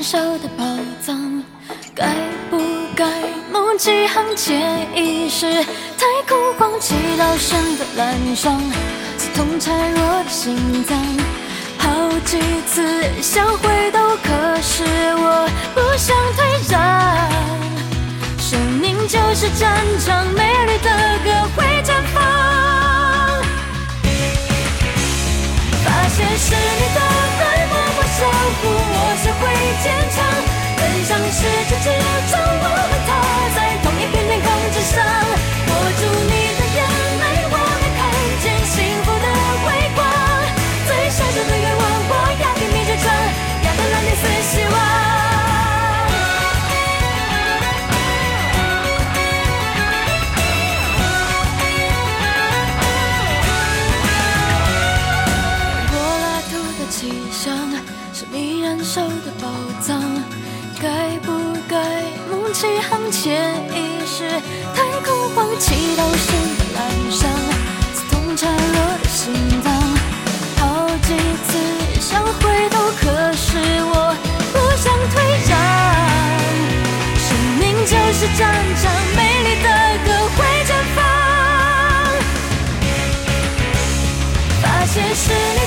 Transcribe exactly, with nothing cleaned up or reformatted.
燃烧的宝藏，该不该梦几行潜意识？太空荒，祈祷神的蓝霜，刺痛孱弱的心脏。好几次想回头，可是我不想退让。生命就是战场，美丽的歌会绽放。发现是你的爱默默守护，我学会坚强，更像是这之中我们踏在同一片天空之上。握住你的眼泪，我能看见幸福的微光。最小小的愿望，我要给你这张，要的让你丝希望。气象是你燃烧的宝藏，该不该梦起航潜意识？太空荒，祈祷神的蓝伤，刺痛孱弱的心脏。好几次想回头，可是我不想退让。生命就是战场，美丽的歌会绽放。发现是你